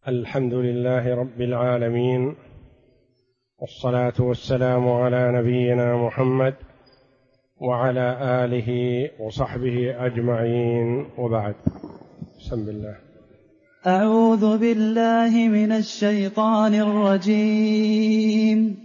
الحمد لله رب العالمين، والصلاة والسلام على نبينا محمد وعلى آله وصحبه أجمعين، وبعد. بسم الله. أعوذ بالله من الشيطان الرجيم.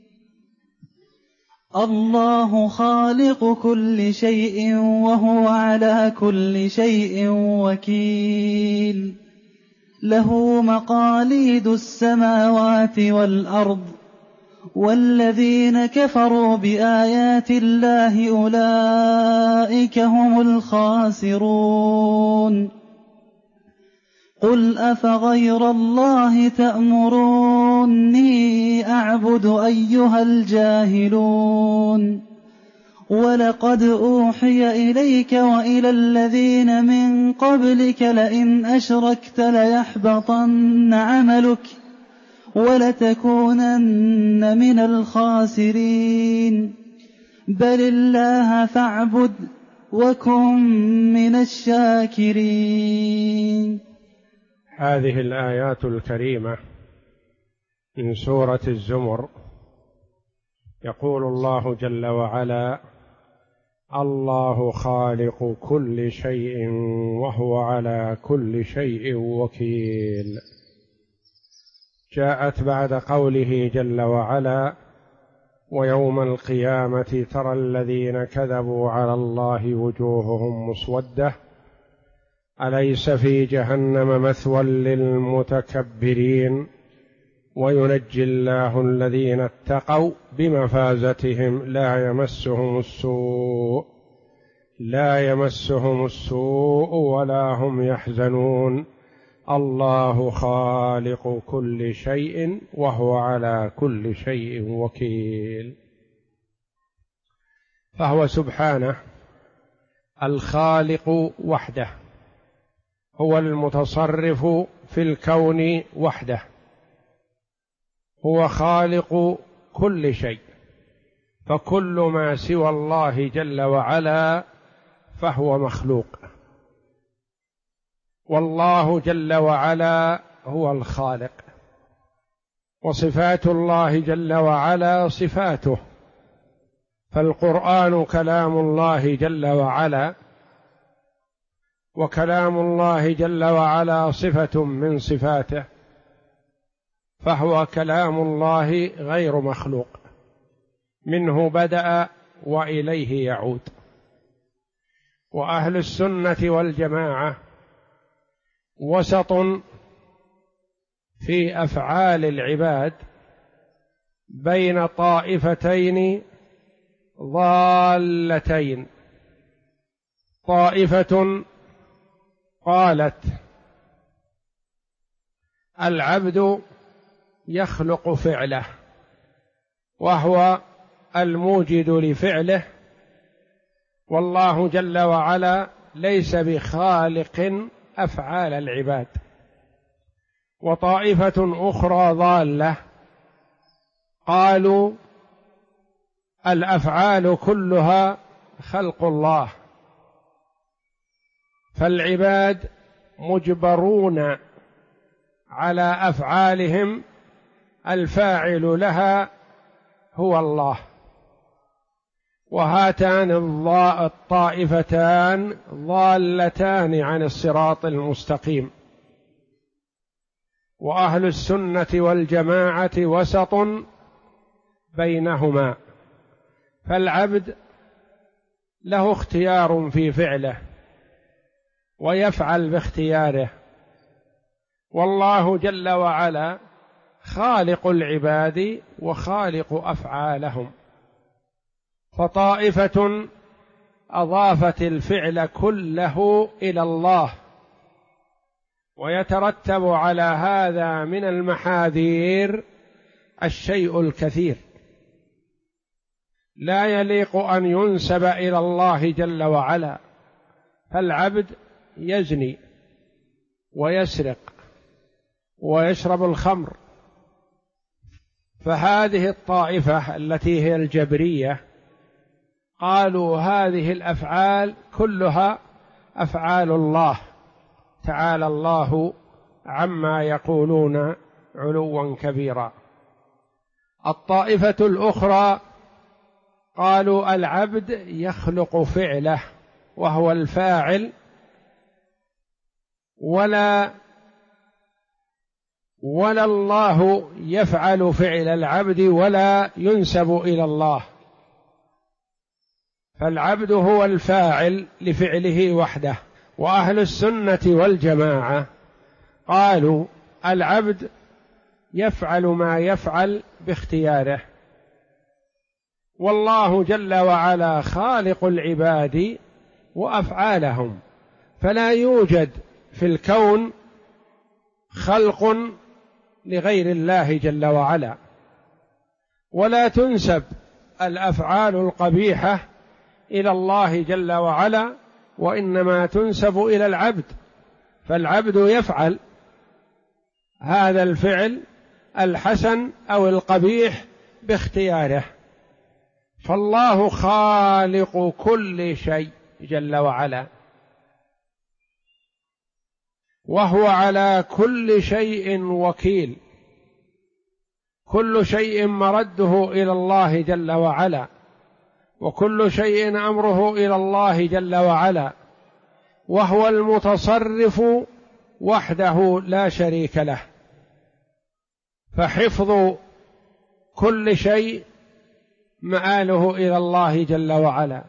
الله خالق كل شيء وهو على كل شيء وكيل، له مقاليد السماوات والأرض، والذين كفروا بآيات الله أولئك هم الخاسرون. قل أفغير الله تأمروني أعبد أيها الجاهلون؟ ولقد أوحي إليك وإلى الذين من قبلك لئن أشركت ليحبطن عملك ولتكونن من الخاسرين. بل الله فاعبد وكن من الشاكرين. هذه الآيات الكريمة من سورة الزمر يقول الله جل وعلا: الله خالق كل شيء وهو على كل شيء وكيل. جاءت بعد قوله جل وعلا: ويوم القيامة ترى الذين كذبوا على الله وجوههم مسودة أليس في جهنم مثوى للمتكبرين وينجي الله الذين اتقوا بمفازتهم لا يمسهم السوء ولا هم يحزنون. الله خالق كل شيء وهو على كل شيء وكيل. فهو سبحانه الخالق وحده، هو المتصرف في الكون وحده، هو خالق كل شيء، فكل ما سوى الله جل وعلا فهو مخلوق، والله جل وعلا هو الخالق، وصفات الله جل وعلا صفاته، فالقرآن كلام الله جل وعلا، وكلام الله جل وعلا صفة من صفاته، فهو كلام الله غير مخلوق، منه بدأ وإليه يعود. وأهل السنة والجماعة وسط في أفعال العباد بين طائفتين ضالتين. طائفة قالت العبد يخلق فعله وهو الموجد لفعله، والله جل وعلا ليس بخالق أفعال العباد. وطائفة أخرى ضالة قالوا الأفعال كلها خلق الله، فالعباد مجبرون على أفعالهم، الفاعل لها هو الله. وهاتان الطائفتان ضالتان عن الصراط المستقيم. وأهل السنة والجماعة وسط بينهما، فالعبد له اختيار في فعله ويفعل باختياره، والله جل وعلا خالق العباد وخالق أفعالهم. فطائفة أضافت الفعل كله إلى الله، ويترتب على هذا من المحاذير الشيء الكثير لا يليق أن ينسب إلى الله جل وعلا. فالعبد يزني ويسرق ويشرب الخمر، فهذه الطائفة التي هي الجبرية قالوا هذه الأفعال كلها أفعال الله تعالى الله عما يقولون علوا كبيرا. الطائفة الأخرى قالوا العبد يخلق فعله وهو الفاعل، ولا الله يفعل فعل العبد ولا ينسب إلى الله، فالعبد هو الفاعل لفعله وحده. وأهل السنة والجماعة قالوا العبد يفعل ما يفعل باختياره، والله جل وعلا خالق العباد وأفعالهم، فلا يوجد في الكون خلق لغير الله جل وعلا، ولا تنسب الأفعال القبيحة إلى الله جل وعلا، وإنما تنسب إلى العبد، فالعبد يفعل هذا الفعل الحسن أو القبيح باختياره. فالله خالق كل شيء جل وعلا، وهو على كل شيء وكيل، كل شيء مرده إلى الله جل وعلا، وكل شيء أمره إلى الله جل وعلا، وهو المتصرف وحده لا شريك له، فحفظ كل شيء مآله إلى الله جل وعلا،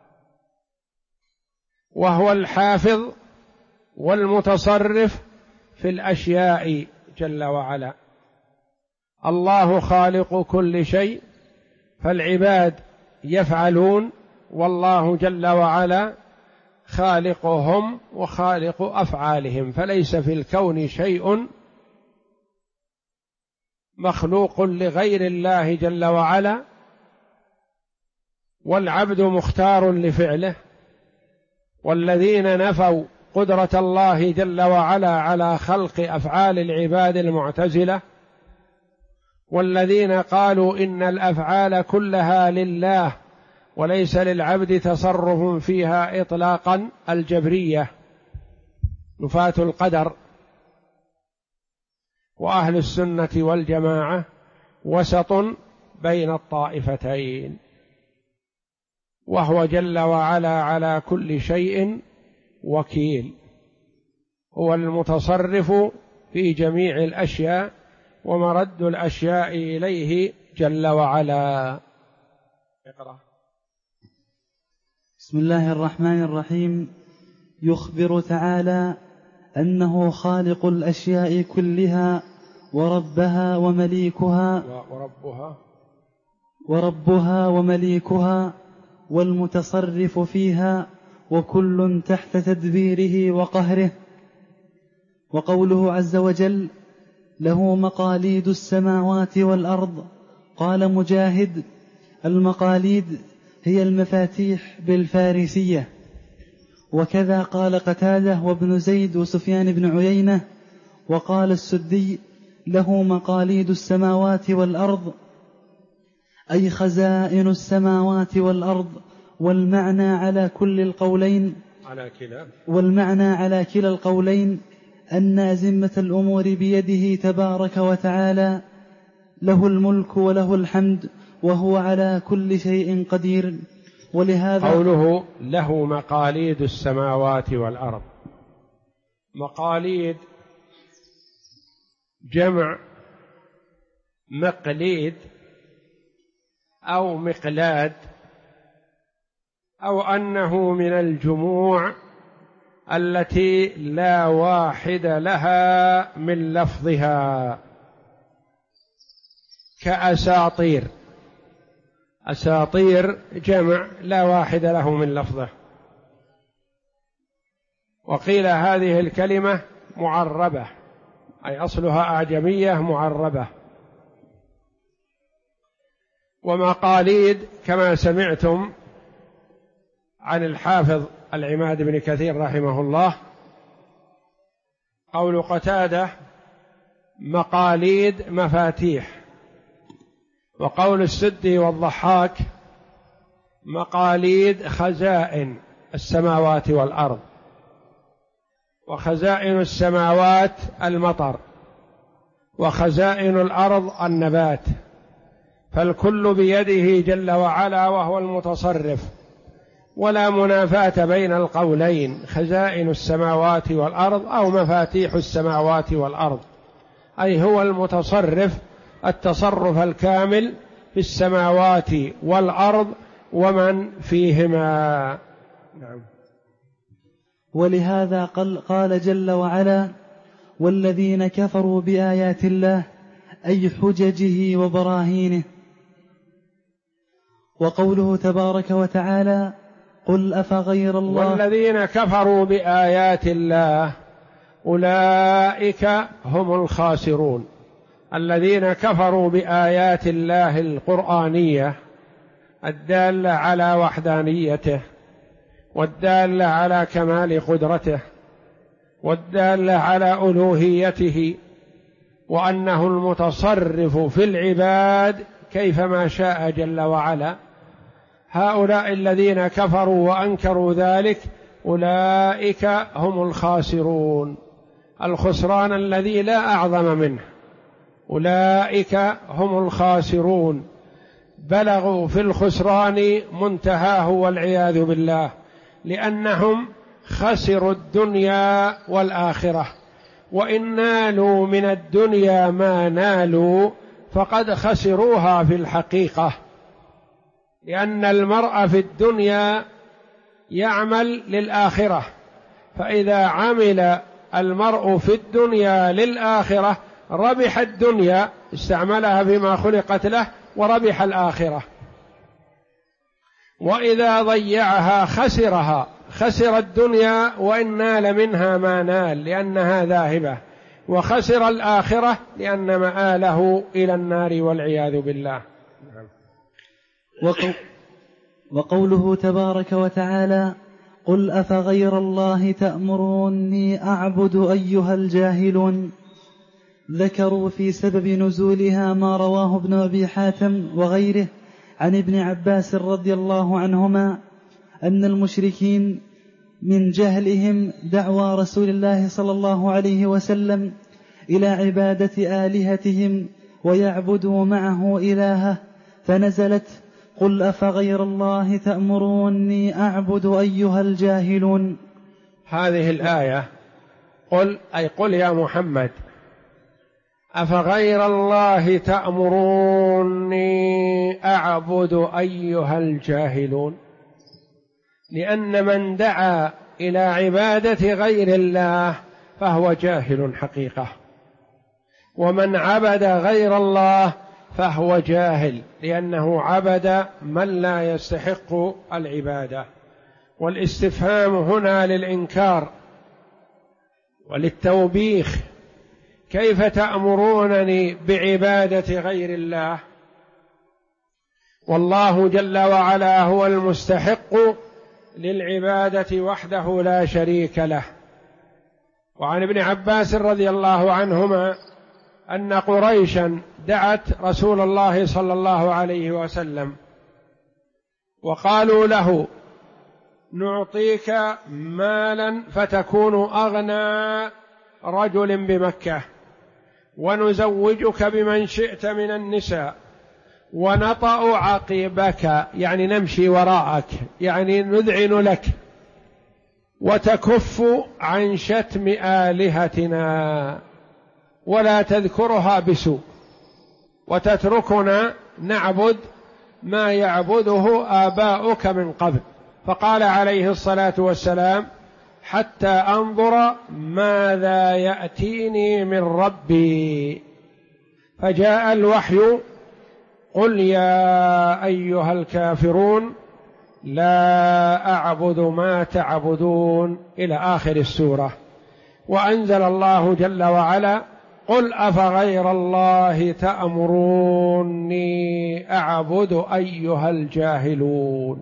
وهو الحافظ والمتصرف في الأشياء جل وعلا. الله خالق كل شيء، فالعباد يفعلون، والله جل وعلا خالقهم وخالق أفعالهم، فليس في الكون شيء مخلوق لغير الله جل وعلا، والعبد مختار لفعله. والذين نفوا قدرة الله جل وعلا على خلق أفعال العباد المعتزلة، والذين قالوا إن الأفعال كلها لله وليس للعبد تصرف فيها إطلاقا، الجبرية نفاة القدر. وأهل السنة والجماعة وسط بين الطائفتين، وهو جل وعلا على كل شيء وكيل، هو المتصرف في جميع الأشياء ومرد الأشياء إليه جل وعلا. اقرأ. بسم الله الرحمن الرحيم. يخبر تعالى أنه خالق الأشياء كلها وربها ومليكها والمتصرف فيها، وكل تحت تدبيره وقهره. وقوله عز وجل: له مقاليد السماوات والأرض. قال مجاهد: المقاليد هي المفاتيح بالفارسية. وكذا قال قتادة وابن زيد وسفيان بن عيينة. وقال السدي: له مقاليد السماوات والأرض، أي خزائن السماوات والأرض، والمعنى على كلا القولين أن أزمة الأمور بيده تبارك وتعالى، له الملك وله الحمد، وهو على كل شيء قدير. ولهذا قوله له مقاليد السماوات والأرض، مقاليد جمع مقليد أو مقلاد، أو أنه من الجموع التي لا واحد لها من لفظها، كأساطير. أساطير جمع لا واحد له من لفظه. وقيل هذه الكلمة معربة، أي أصلها أعجمية معربة. ومقاليد كما سمعتم عن الحافظ العماد بن كثير رحمه الله، قول قتادة: مقاليد مفاتيح. وقول السدي والضحاك: مقاليد خزائن السماوات والأرض. وخزائن السماوات المطر، وخزائن الأرض النبات، فالكل بيده جل وعلا وهو المتصرف، ولا منافاة بين القولين، خزائن السماوات والأرض أو مفاتيح السماوات والأرض، أي هو المتصرف التصرف الكامل في السماوات والأرض ومن فيهما. نعم. ولهذا قال جل وعلا: والذين كفروا بآيات الله، أي حججه وبراهينه. وقوله تبارك وتعالى: قل أفغير الله. والذين كفروا بآيات الله أولئك هم الخاسرون. الذين كفروا بآيات الله القرآنية الدالة على وحدانيته، والدالة على كمال قدرته، والدالة على ألوهيته، وأنه المتصرف في العباد كيفما شاء جل وعلا. هؤلاء الذين كفروا وأنكروا ذلك أولئك هم الخاسرون، الخسران الذي لا أعظم منه. أولئك هم الخاسرون، بلغوا في الخسران منتهاه والعياذ بالله، لأنهم خسروا الدنيا والآخرة، وإن نالوا من الدنيا ما نالوا فقد خسروها في الحقيقة، لأن المرء في الدنيا يعمل للآخرة، فإذا عمل المرء في الدنيا للآخرة ربح الدنيا، استعملها بما خلقت له، وربح الآخرة. وإذا ضيعها خسرها، خسر الدنيا وإن نال منها ما نال لأنها ذاهبة، وخسر الآخرة لأن مآله إلى النار والعياذ بالله. وقوله تبارك وتعالى: قل أفغير الله تأمروني أعبد أيها الجاهلون. ذكروا في سبب نزولها ما رواه ابن أبي حاتم وغيره عن ابن عباس رضي الله عنهما أن المشركين من جهلهم دعوى رسول الله صلى الله عليه وسلم إلى عبادة آلهتهم ويعبدوا معه إلهه، فنزلت: قل أفغير الله تأمروني أعبد أيها الجاهلون. هذه الآية قل، أي قل يا محمد أفغير الله تأمروني أعبد أيها الجاهلون، لأن من دعا إلى عبادة غير الله فهو جاهل حقيقة، ومن عبد غير الله فهو جاهل، لأنه عبد من لا يستحق العبادة. والاستفهام هنا للإنكار وللتوبيخ: كيف تأمرونني بعبادة غير الله؟ والله جل وعلا هو المستحق للعبادة وحده لا شريك له. وعن ابن عباس رضي الله عنهما أن قريشا دعت رسول الله صلى الله عليه وسلم وقالوا له: نعطيك مالا فتكون أغنى رجل بمكة، ونزوجك بمن شئت من النساء، ونطأ عقبك يعني نمشي وراءك يعني نذعن لك، وتكف عن شتم آلهتنا ولا تذكرها بسوء، وتتركنا نعبد ما يعبده آباؤك من قبل. فقال عليه الصلاة والسلام: حتى أنظر ماذا يأتيني من ربي. فجاء الوحي: قل يا أيها الكافرون لا أعبد ما تعبدون، إلى آخر السورة. وأنزل الله جل وعلا: قل أفغير الله تأمروني أعبد أيها الجاهلون.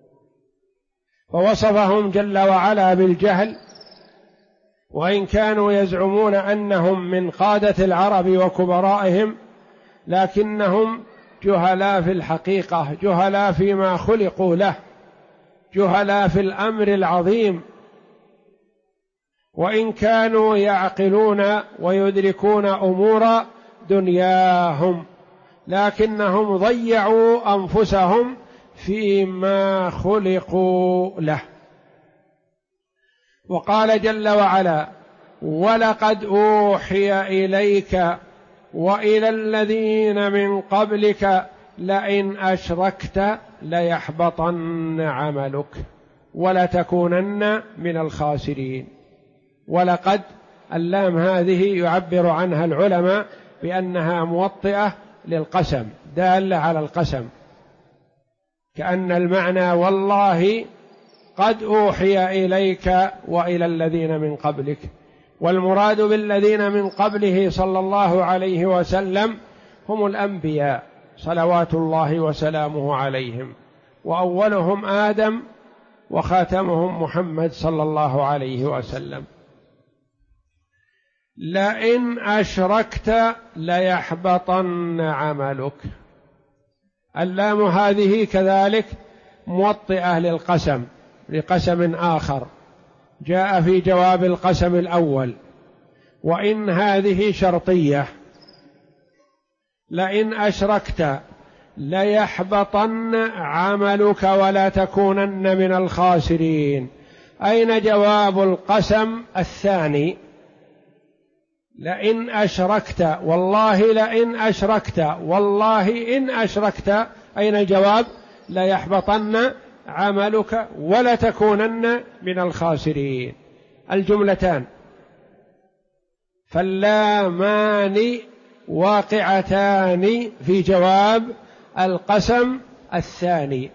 فوصفهم جل وعلا بالجهل، وإن كانوا يزعمون أنهم من قادة العرب وكبرائهم، لكنهم جهلاء في الحقيقة، جهلاء فيما خلقوا له، جهلاء في الأمر العظيم. وإن كانوا يعقلون ويدركون أمور دنياهم، لكنهم ضيعوا أنفسهم فيما خلقوا له. وقال جل وعلا: ولقد أوحي إليك وإلى الذين من قبلك لئن أشركت ليحبطن عملك ولتكونن من الخاسرين. ولقد اللام هذه يعبر عنها العلماء بأنها موطئة للقسم، دالة على القسم، كأن المعنى والله قد أوحي إليك وإلى الذين من قبلك. والمراد بالذين من قبله صلى الله عليه وسلم هم الأنبياء صلوات الله وسلامه عليهم، وأولهم آدم وخاتمهم محمد صلى الله عليه وسلم. لئن أشركت ليحبطن عملك. اللام هذه كذلك موطئة للقسم، لقسم آخر جاء في جواب القسم الأول، وإن هذه شرطية. لئن أشركت ليحبطن عملك ولا تكونن من الخاسرين. أين جواب القسم الثاني؟ لئن أشركت، والله لئن أشركت، والله إن أشركت. أين الجواب؟ ليحبطن عملك ولتكونن من الخاسرين. الجملتان فاللامان واقعتان في جواب القسم الثاني.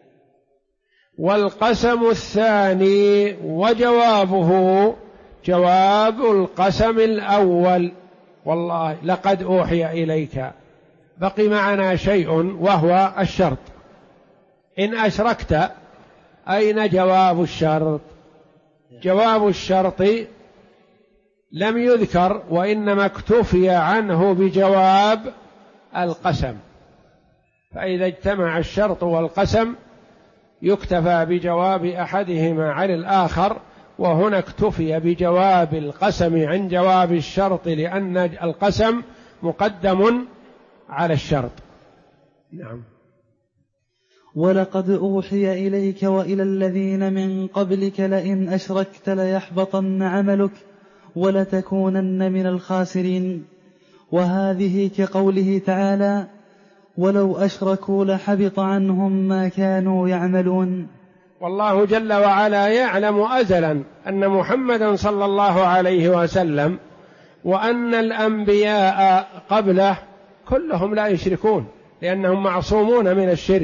والقسم الثاني وجوابه جواب القسم الأول، والله لقد أوحي إليك. بقي معنا شيء وهو الشرط. إن أشركت، أين جواب الشرط؟ جواب الشرط لم يذكر، وإنما اكتفي عنه بجواب القسم. فإذا اجتمع الشرط والقسم يكتفى بجواب أحدهما عن الآخر، وهنا اكتفي بجواب القسم عن جواب الشرط، لأن القسم مقدم على الشرط. نعم. ولقد أوحي إليك وإلى الذين من قبلك لئن أشركت ليحبطن عملك ولتكونن من الخاسرين. وهذه كقوله تعالى: ولو أشركوا لحبط عنهم ما كانوا يعملون. والله جل وعلا يعلم أزلا أن محمدا صلى الله عليه وسلم وأن الأنبياء قبله كلهم لا يشركون، لأنهم معصومون من الشرك،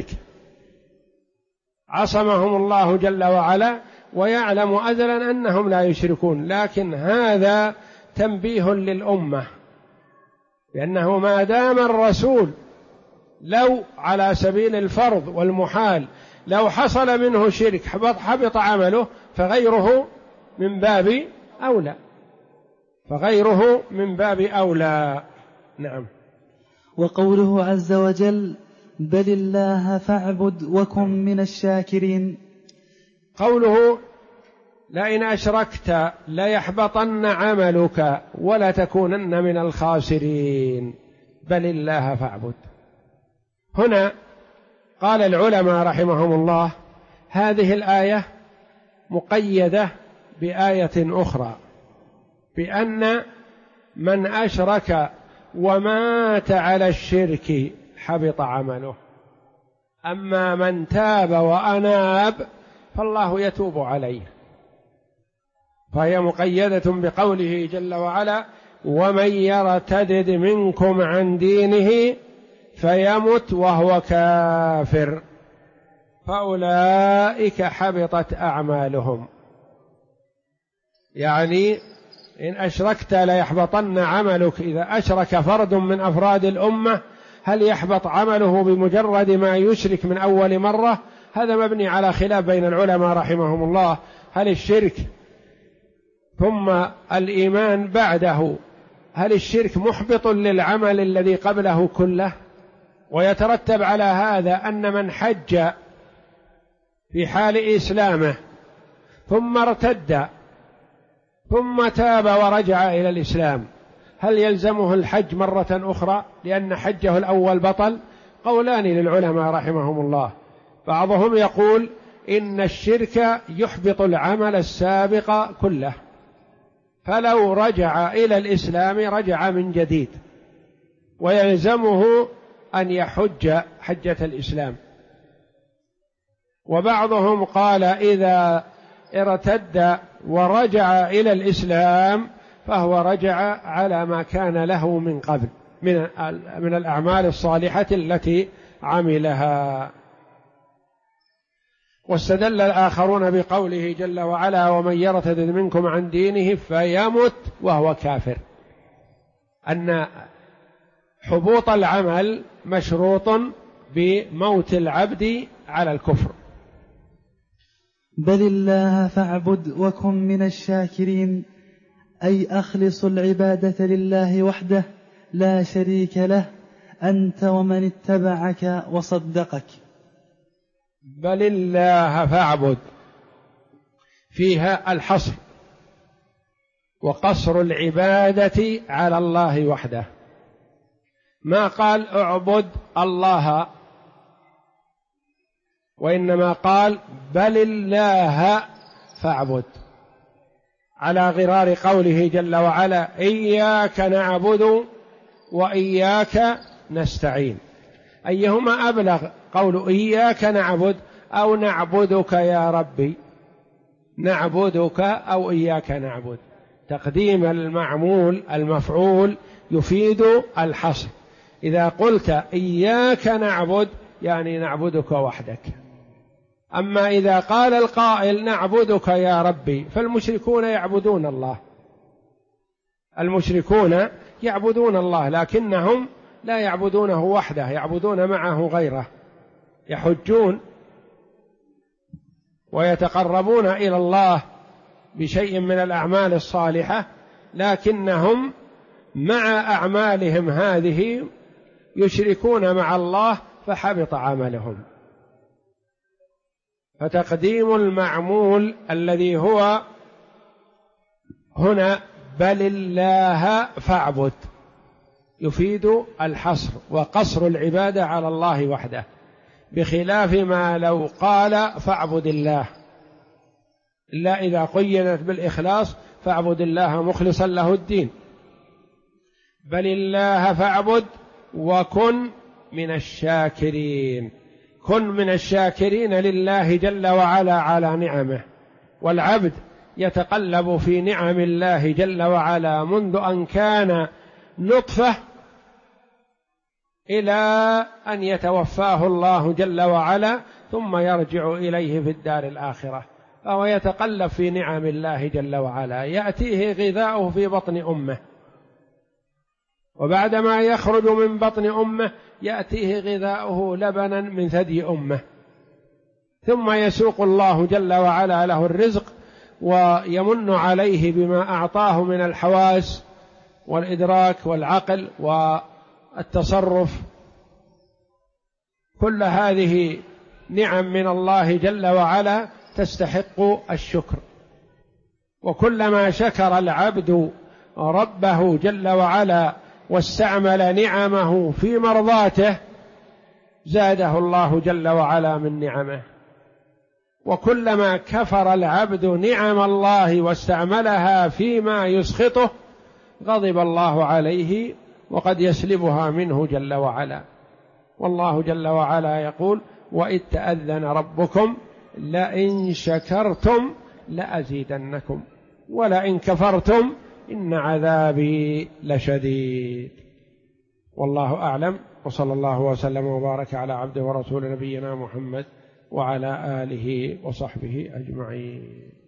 عصمهم الله جل وعلا، ويعلم أزلا أنهم لا يشركون. لكن هذا تنبيه للأمة، لأنه ما دام الرسول لو على سبيل الفرض والمحال لو حصل منه شرك حبط عمله، فغيره من باب أولى، فغيره من باب أولى. نعم. وقوله عز وجل: بل الله فاعبد وكن من الشاكرين. قوله لئن أشركت ليحبطن عملك ولتكونن من الخاسرين، بل الله فاعبد. هنا قال العلماء رحمهم الله: هذه الآية مقيدة بآية أخرى، بأن من أشرك ومات على الشرك حبط عمله، أما من تاب وأناب فالله يتوب عليه. فهي مقيدة بقوله جل وعلا: ومن يرتدد منكم عن دينه فيمت وهو كافر فأولئك حبطت أعمالهم. يعني إن أشركت ليحبطن عملك. إذا أشرك فرد من أفراد الأمة هل يحبط عمله بمجرد ما يشرك من أول مرة؟ هذا مبني على خلاف بين العلماء رحمهم الله. هل الشرك ثم الإيمان بعده، هل الشرك محبط للعمل الذي قبله كله؟ ويترتب على هذا أن من حج في حال إسلامه ثم ارتد ثم تاب ورجع إلى الإسلام، هل يلزمه الحج مرة أخرى لأن حجه الأول بطل؟ قولان للعلماء رحمهم الله، بعضهم يقول إن الشرك يحبط العمل السابق كله، فلو رجع إلى الإسلام رجع من جديد ويلزمه أن يحج حجة الإسلام. وبعضهم قال إذا ارتد ورجع إلى الإسلام فهو رجع على ما كان له من قبل من الأعمال الصالحة التي عملها. واستدل الآخرون بقوله جل وعلا ومن يرتد منكم عن دينه فيمت وهو كافر، أن حبوط العمل مشروط بموت العبد على الكفر. بل الله فاعبد وكن من الشاكرين، أي أخلص العبادة لله وحده لا شريك له أنت ومن اتبعك وصدقك. بل الله فاعبد فيها الحصر وقصر العبادة على الله وحده، ما قال اعبد الله، وإنما قال بل الله فاعبد، على غرار قوله جل وعلا إياك نعبد وإياك نستعين. أيهما أبلغ، قول إياك نعبد أو نعبدك يا ربي؟ نعبدك أو إياك نعبد، تقديم المفعول يفيد الحصر. إذا قلت إياك نعبد يعني نعبدك وحدك، أما إذا قال القائل نعبدك يا ربي فالمشركون يعبدون الله، المشركون يعبدون الله لكنهم لا يعبدونه وحده، يعبدون معه غيره، يحجون ويتقربون إلى الله بشيء من الأعمال الصالحة، لكنهم مع أعمالهم هذه يشركون مع الله فحبط عملهم. فتقديم المعمول الذي هو هنا بل الله فاعبد يفيد الحصر وقصر العبادة على الله وحده، بخلاف ما لو قال فاعبد الله، إلا إذا قيدت بالإخلاص فاعبد الله مخلصا له الدين. بل الله فاعبد وكن من الشاكرين، كن من الشاكرين لله جل وعلا على نعمه. والعبد يتقلب في نعم الله جل وعلا منذ أن كان نطفة إلى أن يتوفاه الله جل وعلا ثم يرجع إليه في الدار الآخرة، فهو يتقلب في نعم الله جل وعلا، يأتيه غذاؤه في بطن أمه، وبعدما يخرج من بطن أمه يأتيه غذاؤه لبنا من ثدي أمه، ثم يسوق الله جل وعلا له الرزق ويمن عليه بما أعطاه من الحواس والإدراك والعقل والتصرف. كل هذه نعم من الله جل وعلا تستحق الشكر. وكلما شكر العبد ربه جل وعلا واستعمل نعمه في مرضاته زاده الله جل وعلا من نعمه، وكلما كفر العبد نعم الله واستعملها فيما يسخطه غضب الله عليه وقد يسلبها منه جل وعلا. والله جل وعلا يقول وإذ تأذن ربكم لئن شكرتم لأزيدنكم ولئن كفرتم إن عذابي لشديد. والله أعلم، وصلى الله وسلم وبارك على عبده ورسول نبينا محمد وعلى آله وصحبه أجمعين.